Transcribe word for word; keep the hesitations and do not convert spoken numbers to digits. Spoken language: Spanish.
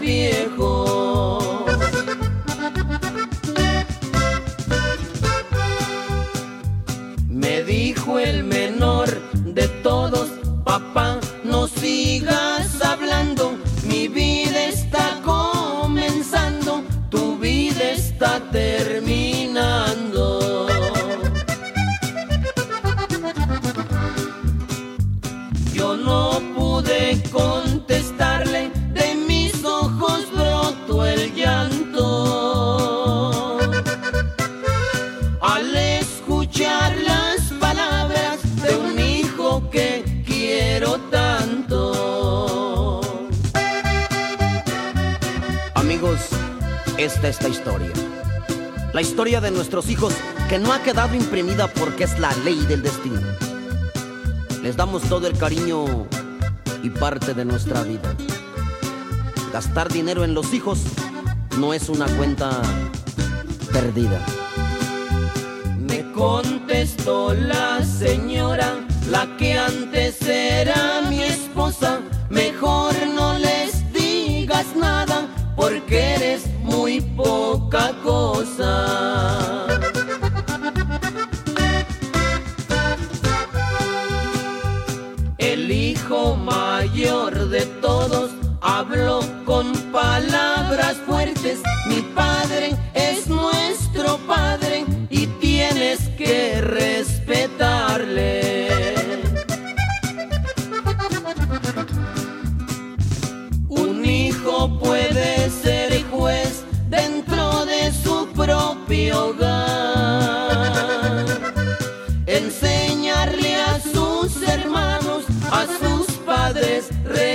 viejo. Me dijo el menor de todos: papá, no sigas hablando, mi vida está comenzando, tu vida está terminando. Yo no pude contestarle, de mis ojos brotó el llanto. Al escuchar las palabras de un hijo que quiero tanto. Amigos, esta es la historia. La historia de nuestros hijos, que no ha quedado imprimida porque es la ley del destino. Les damos todo el cariño y parte de nuestra vida. Gastar dinero en los hijos no es una cuenta perdida. Me contestó la señora, la que antes era mi esposa: mejor no les digas nada, porque eres muy poca cosa. El hijo mayor de todos habló con palabras fuertes: mi padre es nuestro padre y tienes que respetarle. Un hijo puede ser juez dentro de su propio hogar, enseñarle a sus hermanos, a sus padres,